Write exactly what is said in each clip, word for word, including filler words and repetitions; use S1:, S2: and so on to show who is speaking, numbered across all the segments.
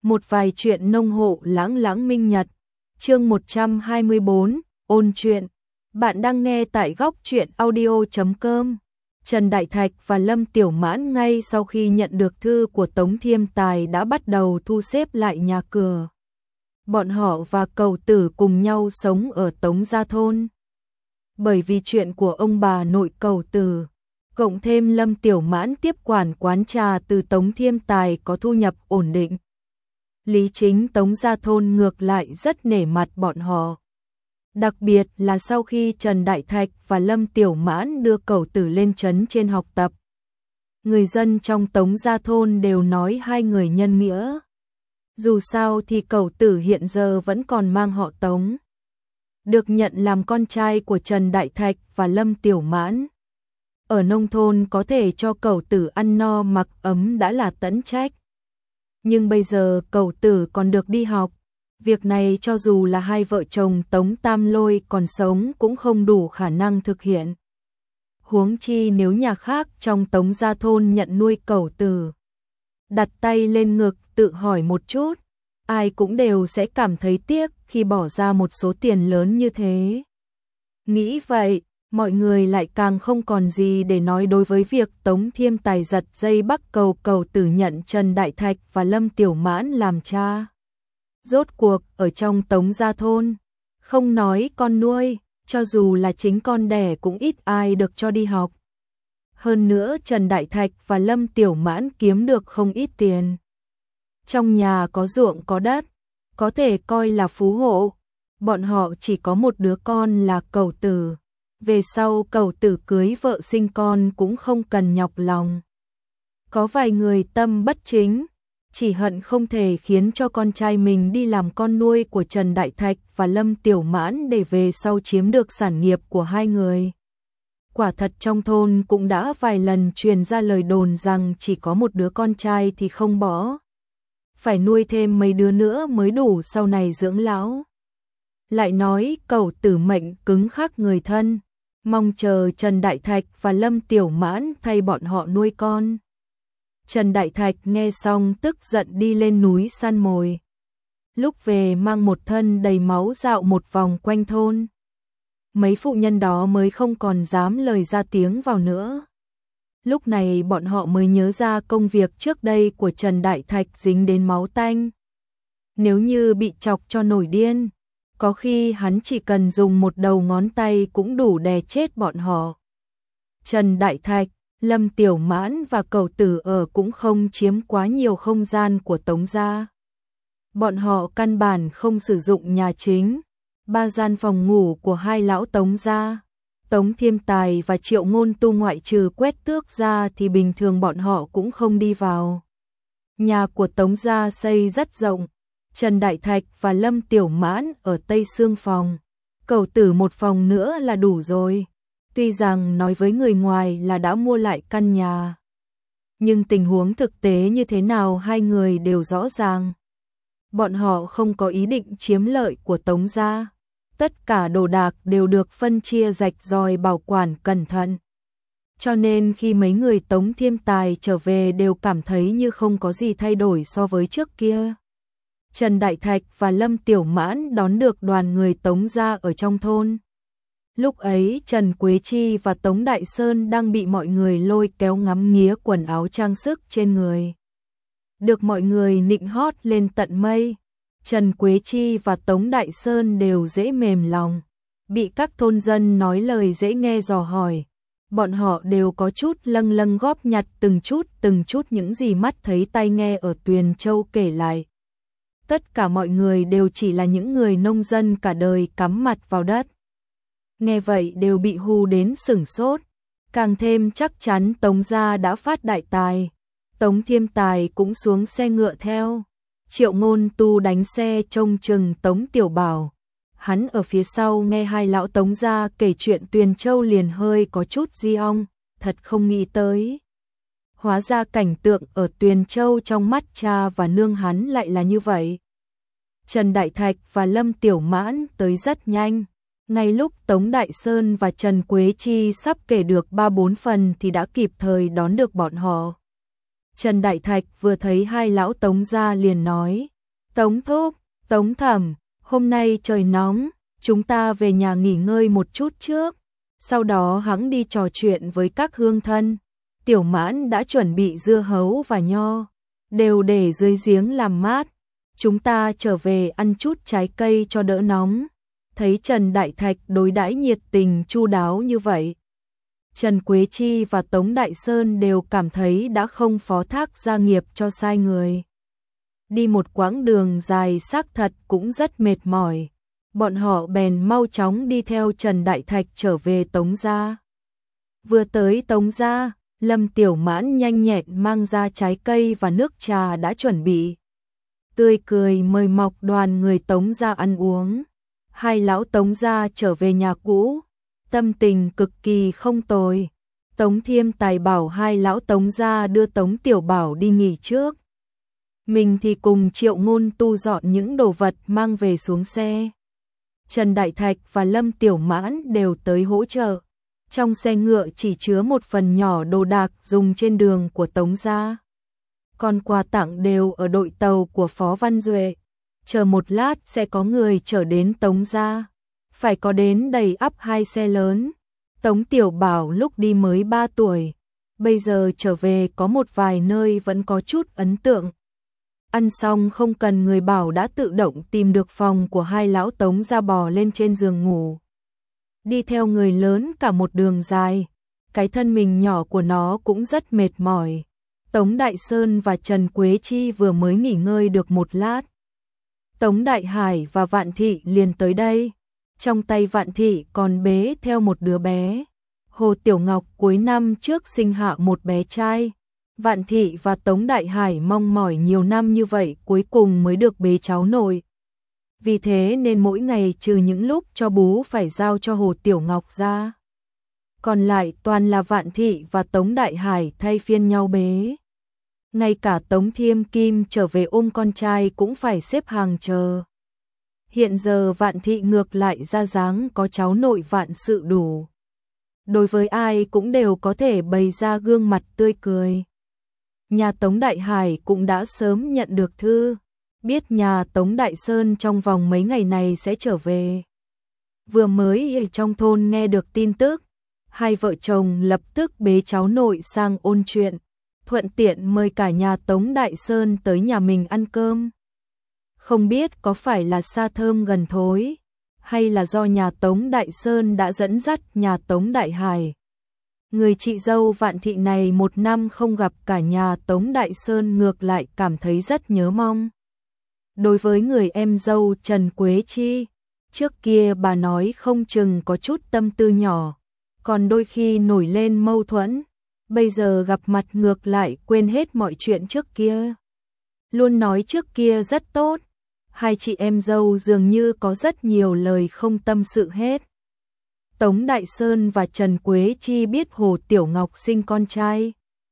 S1: Một vài chuyện nông hộ lãng lãng minh nhật. Chương một trăm hai mươi bốn, ôn chuyện. Bạn đang nghe tại góc truyện audio chấm com. Trần Đại Thạch và Lâm Tiểu Mãn ngay sau khi nhận được thư của Tống Thiêm Tài đã bắt đầu thu xếp lại nhà cửa. Bọn họ và Cẩu Tử cùng nhau sống ở Tống Gia Thôn. Bởi vì chuyện của ông bà nội Cẩu Tử, cộng thêm Lâm Tiểu Mãn tiếp quản quán trà từ Tống Thiêm Tài có thu nhập ổn định. Lý chính Tống Gia Thôn ngược lại rất nể mặt bọn họ. Đặc biệt là sau khi Trần Đại Thạch và Lâm Tiểu Mãn đưa Cẩu Tử lên trấn trên học tập. Người dân trong Tống Gia Thôn đều nói hai người nhân nghĩa. Dù sao thì Cẩu Tử hiện giờ vẫn còn mang họ Tống. Được nhận làm con trai của Trần Đại Thạch và Lâm Tiểu Mãn. Ở nông thôn có thể cho Cẩu Tử ăn no mặc ấm đã là tẫn trách. Nhưng bây giờ Cẩu Tử còn được đi học. Việc này cho dù là hai vợ chồng Tống Tam Lôi còn sống cũng không đủ khả năng thực hiện. Huống chi nếu nhà khác trong Tống Gia Thôn nhận nuôi Cẩu Tử. Đặt tay lên ngực tự hỏi một chút, ai cũng đều sẽ cảm thấy tiếc khi bỏ ra một số tiền lớn như thế. Nghĩ vậy, mọi người lại càng không còn gì để nói đối với việc Tống Thiêm Tài giật dây bắt cầu Cẩu Tử nhận Trần Đại Thạch và Lâm Tiểu Mãn làm cha. Rốt cuộc ở trong Tống Gia Thôn, không nói con nuôi, cho dù là chính con đẻ cũng ít ai được cho đi học. Hơn nữa Trần Đại Thạch và Lâm Tiểu Mãn kiếm được không ít tiền. Trong nhà có ruộng có đất, có thể coi là phú hộ. Bọn họ chỉ có một đứa con là Cẩu Tử. Về sau Cẩu Tử cưới vợ sinh con cũng không cần nhọc lòng. Có vài người tâm bất chính, chỉ hận không thể khiến cho con trai mình đi làm con nuôi của Trần Đại Thạch và Lâm Tiểu Mãn để về sau chiếm được sản nghiệp của hai người. Quả thật trong thôn cũng đã vài lần truyền ra lời đồn rằng chỉ có một đứa con trai thì không bỏ. Phải nuôi thêm mấy đứa nữa mới đủ sau này dưỡng lão. Lại nói Cẩu Tử mệnh cứng khắc người thân, mong chờ Trần Đại Thạch và Lâm Tiểu Mãn thay bọn họ nuôi con. Trần Đại Thạch nghe xong tức giận đi lên núi săn mồi. Lúc về mang một thân đầy máu dạo một vòng quanh thôn. Mấy phụ nhân đó mới không còn dám lời ra tiếng vào nữa. Lúc này bọn họ mới nhớ ra công việc trước đây của Trần Đại Thạch dính đến máu tanh. Nếu như bị chọc cho nổi điên, có khi hắn chỉ cần dùng một đầu ngón tay cũng đủ đè chết bọn họ. Trần Đại Thạch, Lâm Tiểu Mãn và Cẩu Tử ở cũng không chiếm quá nhiều không gian của Tống gia. Bọn họ căn bản không sử dụng nhà chính, ba gian phòng ngủ của hai lão Tống gia. Tống Thiêm Tài và Triệu Ngôn Tu ngoại trừ quét tước ra thì bình thường bọn họ cũng không đi vào. Nhà của Tống gia xây rất rộng. Trần Đại Thạch và Lâm Tiểu Mãn ở Tây Sương phòng. Cẩu Tử một phòng nữa là đủ rồi. Tuy rằng nói với người ngoài là đã mua lại căn nhà. Nhưng tình huống thực tế như thế nào hai người đều rõ ràng. Bọn họ không có ý định chiếm lợi của Tống gia. Tất cả đồ đạc đều được phân chia rạch ròi bảo quản cẩn thận. Cho nên khi mấy người Tống Thiêm Tài trở về đều cảm thấy như không có gì thay đổi so với trước kia. Trần Đại Thạch và Lâm Tiểu Mãn đón được đoàn người Tống gia ở trong thôn. Lúc ấy Trần Quế Chi và Tống Đại Sơn đang bị mọi người lôi kéo ngắm nghía quần áo trang sức trên người. Được mọi người nịnh hót lên tận mây. Trần Quế Chi và Tống Đại Sơn đều dễ mềm lòng. Bị các thôn dân nói lời dễ nghe dò hỏi. Bọn họ đều có chút lâng lâng góp nhặt từng chút từng chút những gì mắt thấy tai nghe ở Tuyền Châu kể lại. Tất cả mọi người đều chỉ là những người nông dân cả đời cắm mặt vào đất. Nghe vậy đều bị hù đến sửng sốt. Càng thêm chắc chắn Tống gia đã phát đại tài. Tống Thiêm Tài cũng xuống xe ngựa theo. Triệu Ngôn Tu đánh xe trông chừng Tống Tiểu Bảo. Hắn ở phía sau nghe hai lão Tống gia kể chuyện Tuyền Châu liền hơi có chút di ong, thật không nghĩ tới. Hóa ra cảnh tượng ở Tuyền Châu trong mắt cha và nương hắn lại là như vậy. Trần Đại Thạch và Lâm Tiểu Mãn tới rất nhanh. Ngay lúc Tống Đại Sơn và Trần Quế Chi sắp kể được ba bốn phần thì đã kịp thời đón được bọn họ. Trần Đại Thạch vừa thấy hai lão Tống gia liền nói, Tống thúc, Tống thẩm, hôm nay trời nóng, chúng ta về nhà nghỉ ngơi một chút trước, sau đó hắn đi trò chuyện với các hương thân. Tiểu Mãn đã chuẩn bị dưa hấu và nho, đều để dưới giếng làm mát. Chúng ta trở về ăn chút trái cây cho đỡ nóng. Thấy Trần Đại Thạch đối đãi nhiệt tình chu đáo như vậy, Trần Quế Chi và Tống Đại Sơn đều cảm thấy đã không phó thác gia nghiệp cho sai người. Đi một quãng đường dài xác thật cũng rất mệt mỏi. Bọn họ bèn mau chóng đi theo Trần Đại Thạch trở về Tống gia. Vừa tới Tống gia, Lâm Tiểu Mãn nhanh nhẹn mang ra trái cây và nước trà đã chuẩn bị. Tươi cười mời mọc đoàn người Tống gia ăn uống. Hai lão Tống gia trở về nhà cũ, tâm tình cực kỳ không tồi. Tống Thiêm Tài bảo hai lão Tống gia đưa Tống Tiểu Bảo đi nghỉ trước. Mình thì cùng Triệu Ngôn Tu dọn những đồ vật mang về xuống xe. Trần Đại Thạch và Lâm Tiểu Mãn đều tới hỗ trợ. Trong xe ngựa chỉ chứa một phần nhỏ đồ đạc dùng trên đường của Tống gia. Còn quà tặng đều ở đội tàu của Phó Văn Duệ. Chờ một lát sẽ có người chở đến Tống gia. Phải có đến đầy ắp hai xe lớn. Tống Tiểu Bảo lúc đi mới ba tuổi. Bây giờ trở về có một vài nơi vẫn có chút ấn tượng. Ăn xong không cần người bảo đã tự động tìm được phòng của hai lão Tống gia bò lên trên giường ngủ. Đi theo người lớn cả một đường dài. Cái thân mình nhỏ của nó cũng rất mệt mỏi. Tống Đại Sơn và Trần Quế Chi vừa mới nghỉ ngơi được một lát. Tống Đại Hải và Vạn Thị liền tới đây. Trong tay Vạn Thị còn bế theo một đứa bé. Hồ Tiểu Ngọc cuối năm trước sinh hạ một bé trai. Vạn Thị và Tống Đại Hải mong mỏi nhiều năm như vậy cuối cùng mới được bế cháu nội. Vì thế nên mỗi ngày trừ những lúc cho bú phải giao cho Hồ Tiểu Ngọc ra. Còn lại toàn là Vạn Thị và Tống Đại Hải thay phiên nhau bế. Ngay cả Tống Thiêm Kim trở về ôm con trai cũng phải xếp hàng chờ. Hiện giờ Vạn Thị ngược lại ra dáng có cháu nội vạn sự đủ. Đối với ai cũng đều có thể bày ra gương mặt tươi cười. Nhà Tống Đại Hải cũng đã sớm nhận được thư, biết nhà Tống Đại Sơn trong vòng mấy ngày này sẽ trở về. Vừa mới ở trong thôn nghe được tin tức, hai vợ chồng lập tức bế cháu nội sang ôn chuyện, thuận tiện mời cả nhà Tống Đại Sơn tới nhà mình ăn cơm. Không biết có phải là xa thơm gần thối, hay là do nhà Tống Đại Sơn đã dẫn dắt nhà Tống Đại Hải. Người chị dâu Vạn Thị này một năm không gặp cả nhà Tống Đại Sơn ngược lại cảm thấy rất nhớ mong. Đối với người em dâu Trần Quế Chi, trước kia bà nói không chừng có chút tâm tư nhỏ, còn đôi khi nổi lên mâu thuẫn, bây giờ gặp mặt ngược lại quên hết mọi chuyện trước kia. Luôn nói trước kia rất tốt, hai chị em dâu dường như có rất nhiều lời không tâm sự hết. Tống Đại Sơn và Trần Quế Chi biết Hồ Tiểu Ngọc sinh con trai.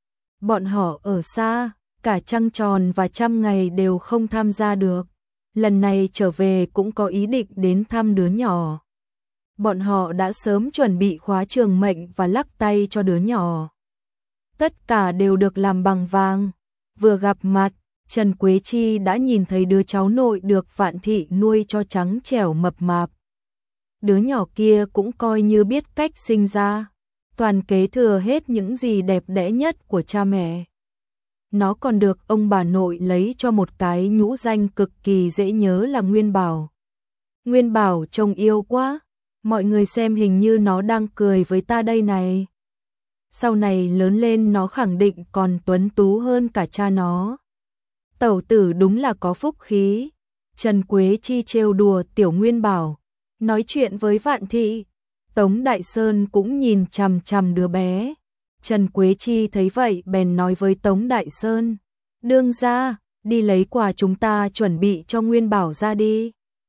S1: Bọn họ ở xa, cả trăng tròn và trăm ngày đều không tham gia được. Lần này trở về cũng có ý định đến thăm đứa nhỏ. Bọn họ đã sớm chuẩn bị khóa trường mệnh và lắc tay cho đứa nhỏ. Tất cả đều được làm bằng vàng. Vừa gặp mặt, Trần Quế Chi đã nhìn thấy đứa cháu nội được Vạn Thị nuôi cho trắng trẻo mập mạp. Đứa nhỏ kia cũng coi như biết cách sinh ra, toàn kế thừa hết những gì đẹp đẽ nhất của cha mẹ. Nó còn được ông bà nội lấy cho một cái nhũ danh cực kỳ dễ nhớ là Nguyên Bảo. Nguyên Bảo trông yêu quá, mọi người xem hình như nó đang cười với ta đây này. Sau này lớn lên nó khẳng định còn tuấn tú hơn cả cha nó. Tẩu tử đúng là có phúc khí. Trần Quế Chi trêu đùa tiểu Nguyên Bảo. Nói chuyện với Vạn Thị, Tống Đại Sơn cũng nhìn chằm chằm đứa bé. Trần Quế Chi thấy vậy bèn nói với Tống Đại Sơn, đương gia, đi lấy quà chúng ta chuẩn bị cho Nguyên Bảo ra đi.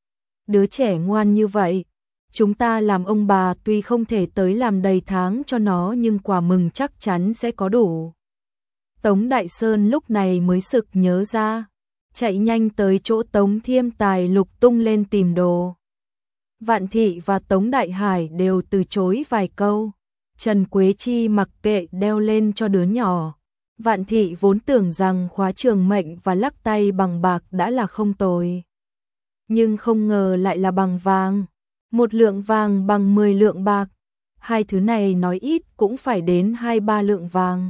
S1: Đứa trẻ ngoan như vậy, chúng ta làm ông bà tuy không thể tới làm đầy tháng cho nó nhưng quà mừng chắc chắn sẽ có đủ. Tống Đại Sơn lúc này mới sực nhớ ra, chạy nhanh tới chỗ Tống Thiêm Tài lục tung lên tìm đồ. Vạn Thị và Tống Đại Hải đều từ chối vài câu. Trần Quế Chi mặc kệ đeo lên cho đứa nhỏ. Vạn Thị vốn tưởng rằng khóa trường mệnh và lắc tay bằng bạc đã là không tồi. Nhưng không ngờ lại là bằng vàng. Một lượng vàng bằng mười lượng bạc. Hai thứ này nói ít cũng phải đến hai ba lượng vàng.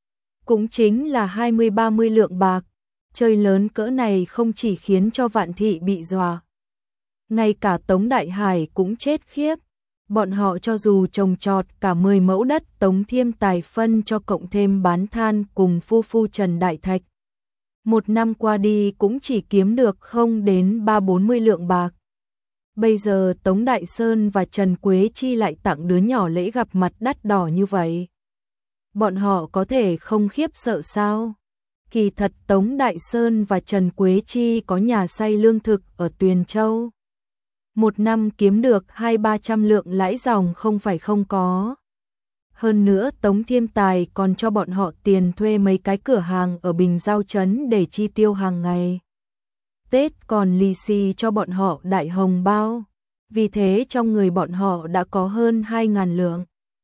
S1: Cũng chính là hai mươi ba mươi lượng bạc. Chơi lớn cỡ này không chỉ khiến cho Vạn Thị bị dọa. Ngay cả Tống Đại Hải cũng chết khiếp. Bọn họ cho dù trồng trọt cả mười mẫu đất Tống Thiêm Tài phân cho cộng thêm bán than cùng phu phu Trần Đại Thạch. Một năm qua đi cũng chỉ kiếm được không đến ba bốn mươi lượng bạc. Bây giờ Tống Đại Sơn và Trần Quế Chi lại tặng đứa nhỏ lễ gặp mặt đắt đỏ như vậy. Bọn họ có thể không khiếp sợ sao? Kỳ thật Tống Đại Sơn và Trần Quế Chi có nhà xay lương thực ở Tuyền Châu. Một năm kiếm được hai ba trăm lượng lãi dòng không phải không có. Hơn nữa Tống Thiêm Tài còn cho bọn họ tiền thuê mấy cái cửa hàng ở Bình Giao Trấn để chi tiêu hàng ngày. Tết còn lì xì cho bọn họ đại hồng bao. Vì thế trong người bọn họ đã có hơn hai ngàn lượng.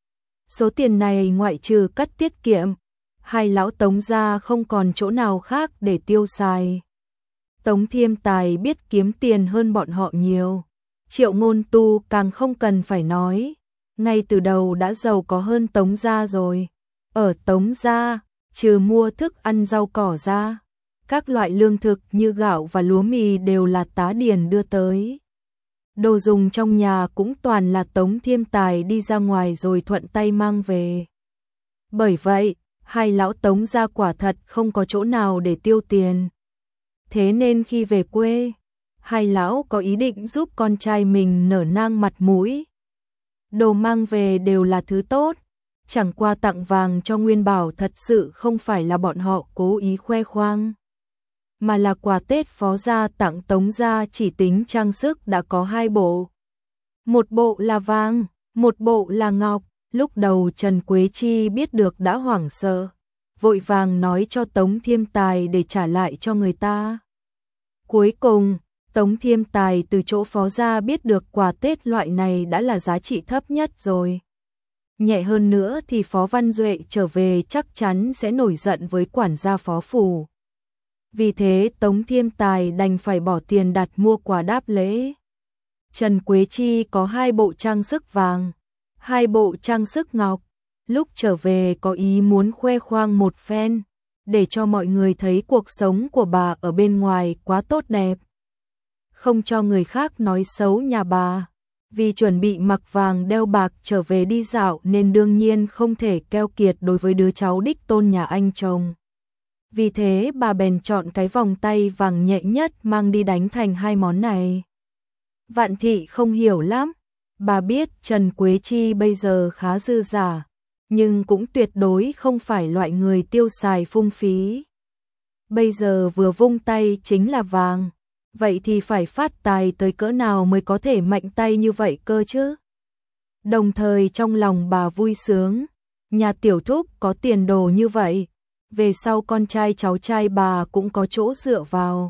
S1: Số tiền này ngoại trừ cắt tiết kiệm, hai lão Tống gia không còn chỗ nào khác để tiêu xài. Tống Thiêm Tài biết kiếm tiền hơn bọn họ nhiều. Triệu Ngôn Tu càng không cần phải nói, ngay từ đầu đã giàu có hơn Tống gia rồi. Ở Tống gia, trừ mua thức ăn rau cỏ ra, các loại lương thực như gạo và lúa mì đều là tá điền đưa tới. Đồ dùng trong nhà cũng toàn là Tống Thiêm Tài đi ra ngoài rồi thuận tay mang về. Bởi vậy, hai lão Tống gia quả thật không có chỗ nào để tiêu tiền. Thế nên khi về quê, hai lão có ý định giúp con trai mình nở nang mặt mũi. Đồ mang về đều là thứ tốt, chẳng qua tặng vàng cho Nguyên Bảo thật sự không phải là bọn họ cố ý khoe khoang, mà là quà Tết Phó gia tặng Tống gia chỉ tính trang sức đã có hai bộ. Một bộ là vàng, một bộ là ngọc. Lúc đầu Trần Quế Chi biết được đã hoảng sợ, vội vàng nói cho Tống Thiêm Tài để trả lại cho người ta. Cuối cùng, Tống Thiêm Tài từ chỗ Phó gia biết được quà Tết loại này đã là giá trị thấp nhất rồi. Nhẹ hơn nữa thì Phó Văn Duệ trở về chắc chắn sẽ nổi giận với quản gia Phó phủ. Vì thế Tống Thiêm Tài đành phải bỏ tiền đặt mua quà đáp lễ. Trần Quế Chi có hai bộ trang sức vàng, hai bộ trang sức ngọc. Lúc trở về có ý muốn khoe khoang một phen, để cho mọi người thấy cuộc sống của bà ở bên ngoài quá tốt đẹp. Không cho người khác nói xấu nhà bà. Vì chuẩn bị mặc vàng đeo bạc trở về đi dạo nên đương nhiên không thể keo kiệt đối với đứa cháu đích tôn nhà anh chồng. Vì thế bà bèn chọn cái vòng tay vàng nhẹ nhất mang đi đánh thành hai món này. Vạn Thị không hiểu lắm. Bà biết Trần Quế Chi bây giờ khá dư giả, nhưng cũng tuyệt đối không phải loại người tiêu xài phung phí. Bây giờ vừa vung tay chính là vàng, vậy thì phải phát tài tới cỡ nào mới có thể mạnh tay như vậy cơ chứ? Đồng thời trong lòng bà vui sướng, nhà tiểu thúc có tiền đồ như vậy, về sau con trai cháu trai bà cũng có chỗ dựa vào.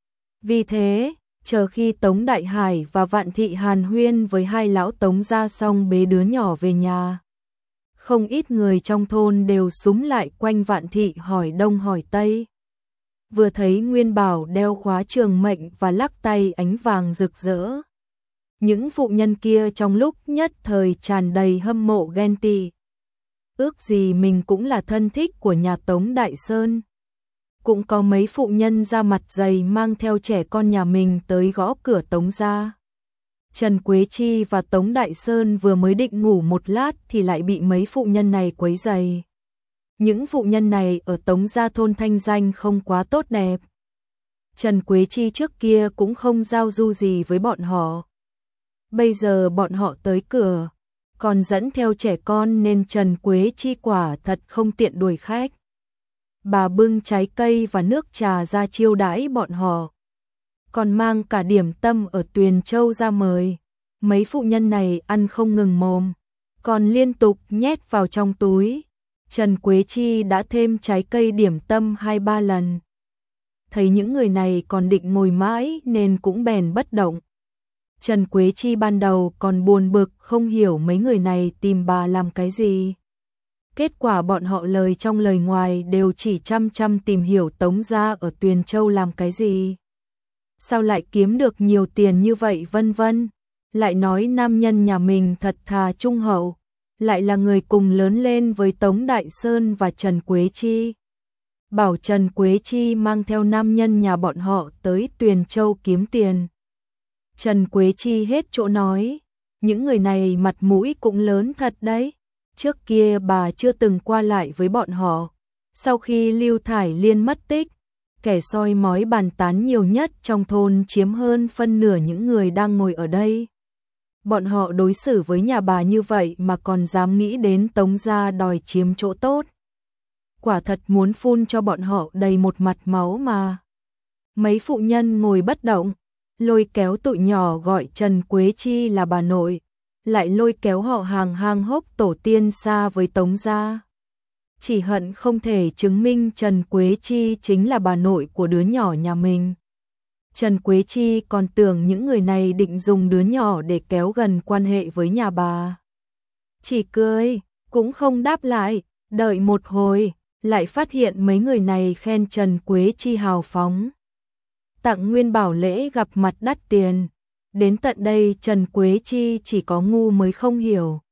S1: Vì thế, chờ khi Tống Đại Hải và Vạn Thị hàn huyên với hai lão Tống gia xong bế đứa nhỏ về nhà, không ít người trong thôn đều súm lại quanh Vạn Thị hỏi đông hỏi tây. Vừa thấy Nguyên Bảo đeo khóa trường mệnh và lắc tay ánh vàng rực rỡ, những phụ nhân kia trong lúc nhất thời tràn đầy hâm mộ ghen tị. Ước gì mình cũng là thân thích của nhà Tống Đại Sơn. Cũng có mấy phụ nhân ra mặt dày mang theo trẻ con nhà mình tới gõ cửa Tống gia. Trần Quế Chi và Tống Đại Sơn vừa mới định ngủ một lát thì lại bị mấy phụ nhân này quấy rầy. Những phụ nhân này ở Tống gia thôn thanh danh không quá tốt đẹp. Trần Quế Chi trước kia cũng không giao du gì với bọn họ. Bây giờ bọn họ tới cửa, còn dẫn theo trẻ con nên Trần Quế Chi quả thật không tiện đuổi khách. Bà bưng trái cây và nước trà ra chiêu đãi bọn họ, còn mang cả điểm tâm ở Tuyền Châu ra mời. Mấy phụ nhân này ăn không ngừng mồm, còn liên tục nhét vào trong túi. Trần Quế Chi đã thêm trái cây điểm tâm hai ba lần. Thấy những người này còn định ngồi mãi nên cũng bèn bất động. Trần Quế Chi ban đầu còn buồn bực không hiểu mấy người này tìm bà làm cái gì. Kết quả bọn họ lời trong lời ngoài đều chỉ chăm chăm tìm hiểu Tống gia ở Tuyền Châu làm cái gì. Sao lại kiếm được nhiều tiền như vậy vân vân. Lại nói nam nhân nhà mình thật thà trung hậu, lại là người cùng lớn lên với Tống Đại Sơn và Trần Quế Chi. Bảo Trần Quế Chi mang theo nam nhân nhà bọn họ tới Tuyền Châu kiếm tiền. Trần Quế Chi hết chỗ nói, những người này mặt mũi cũng lớn thật đấy. Trước kia bà chưa từng qua lại với bọn họ. Sau khi Lưu Thải Liên mất tích, kẻ soi mói bàn tán nhiều nhất trong thôn chiếm hơn phân nửa những người đang ngồi ở đây. Bọn họ đối xử với nhà bà như vậy mà còn dám nghĩ đến Tống gia đòi chiếm chỗ tốt. Quả thật muốn phun cho bọn họ đầy một mặt máu mà. Mấy phụ nhân ngồi bất động, lôi kéo tụi nhỏ gọi Trần Quế Chi là bà nội, lại lôi kéo họ hàng hang hốc tổ tiên xa với Tống gia. Chỉ hận không thể chứng minh Trần Quế Chi chính là bà nội của đứa nhỏ nhà mình. Trần Quế Chi còn tưởng những người này định dùng đứa nhỏ để kéo gần quan hệ với nhà bà. Chỉ cười, cũng không đáp lại, đợi một hồi, lại phát hiện mấy người này khen Trần Quế Chi hào phóng. Tặng nguyên bảo lễ gặp mặt đắt tiền. Đến tận đây Trần Quế Chi chỉ có ngu mới không hiểu.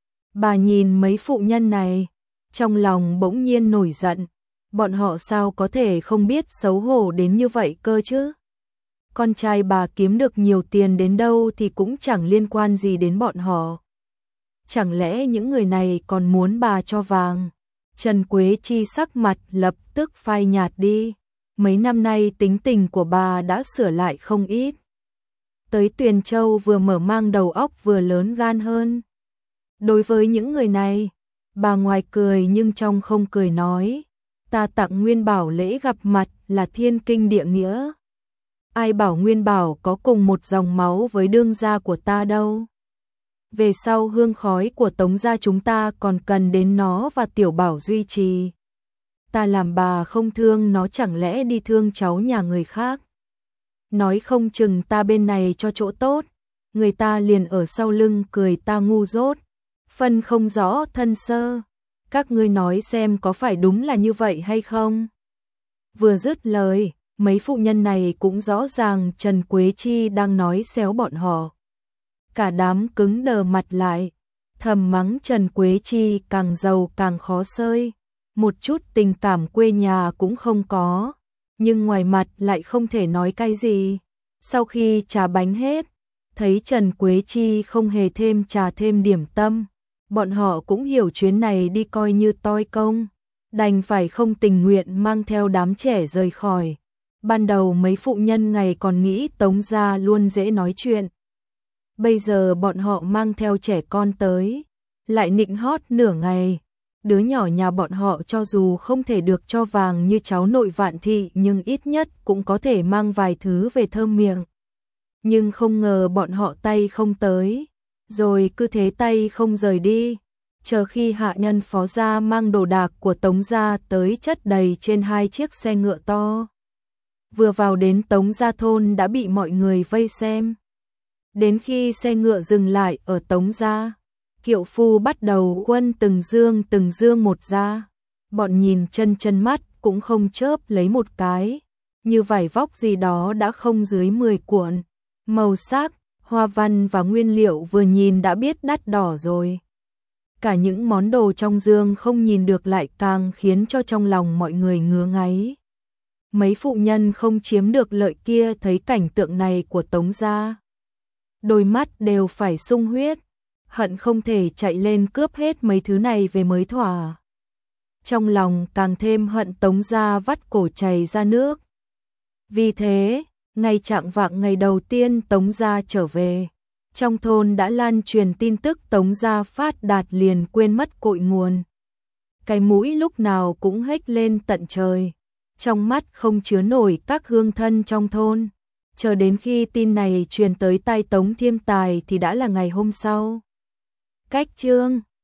S1: Bà nhìn mấy phụ nhân này, trong lòng bỗng nhiên nổi giận. Bọn họ sao có thể không biết xấu hổ đến như vậy cơ chứ? Con trai bà kiếm được nhiều tiền đến đâu thì cũng chẳng liên quan gì đến bọn họ. Chẳng lẽ những người này còn muốn bà cho vàng? Trần Quế Chi sắc mặt lập tức phai nhạt đi. Mấy năm nay tính tình của bà đã sửa lại không ít. Tới Tuyền Châu vừa mở mang đầu óc vừa lớn gan hơn. Đối với những người này, bà ngoài cười nhưng trong không cười nói, ta tặng nguyên bảo lễ gặp mặt là thiên kinh địa nghĩa. Ai bảo nguyên bảo có cùng một dòng máu với đương gia của ta đâu. Về sau hương khói của Tống gia chúng ta còn cần đến nó và tiểu bảo duy trì. Ta làm bà không thương nó chẳng lẽ đi thương cháu nhà người khác. Nói không chừng ta bên này cho chỗ tốt, người ta liền ở sau lưng cười ta ngu dốt, phân không rõ thân sơ. Các ngươi nói xem có phải đúng là như vậy hay không? Vừa dứt lời, mấy phụ nhân này cũng rõ ràng Trần Quế Chi đang nói xéo bọn họ. Cả đám cứng đờ mặt lại, thầm mắng Trần Quế Chi càng giàu càng khó xơi, một chút tình cảm quê nhà cũng không có, nhưng ngoài mặt lại không thể nói cái gì. Sau khi trà bánh hết, thấy Trần Quế Chi không hề thêm trà thêm điểm tâm, bọn họ cũng hiểu chuyến này đi coi như toi công, đành phải không tình nguyện mang theo đám trẻ rời khỏi. Ban đầu mấy phụ nhân ngày còn nghĩ Tống gia luôn dễ nói chuyện. Bây giờ bọn họ mang theo trẻ con tới, lại nịnh hót nửa ngày. Đứa nhỏ nhà bọn họ cho dù không thể được cho vàng như cháu nội Vạn Thị nhưng ít nhất cũng có thể mang vài thứ về thơm miệng. Nhưng không ngờ bọn họ tay không tới, rồi cứ thế tay không rời đi. Chờ khi hạ nhân phó gia mang đồ đạc của Tống gia tới chất đầy trên hai chiếc xe ngựa to. Vừa vào đến Tống gia thôn đã bị mọi người vây xem. Đến khi xe ngựa dừng lại ở Tống gia, kiệu phu bắt đầu quân từng dương từng dương một ra. Bọn nhìn chân chân mắt cũng không chớp lấy một cái, như vải vóc gì đó đã không dưới mười cuộn. Màu sắc, hoa văn và nguyên liệu vừa nhìn đã biết đắt đỏ rồi. Cả những món đồ trong dương không nhìn được lại càng khiến cho trong lòng mọi người ngứa ngáy. Mấy phụ nhân không chiếm được lợi kia thấy cảnh tượng này của Tống gia, đôi mắt đều phải sung huyết, hận không thể chạy lên cướp hết mấy thứ này về mới thỏa. Trong lòng càng thêm hận Tống gia vắt cổ chảy ra nước. Vì thế, ngày chạng vạng ngày đầu tiên Tống gia trở về, trong thôn đã lan truyền tin tức Tống gia phát đạt liền quên mất cội nguồn. Cái mũi lúc nào cũng hếch lên tận trời, trong mắt không chứa nổi các hương thân trong thôn. Chờ đến khi tin này truyền tới tai Tống Thiêm Tài thì đã là ngày hôm sau. Cách chương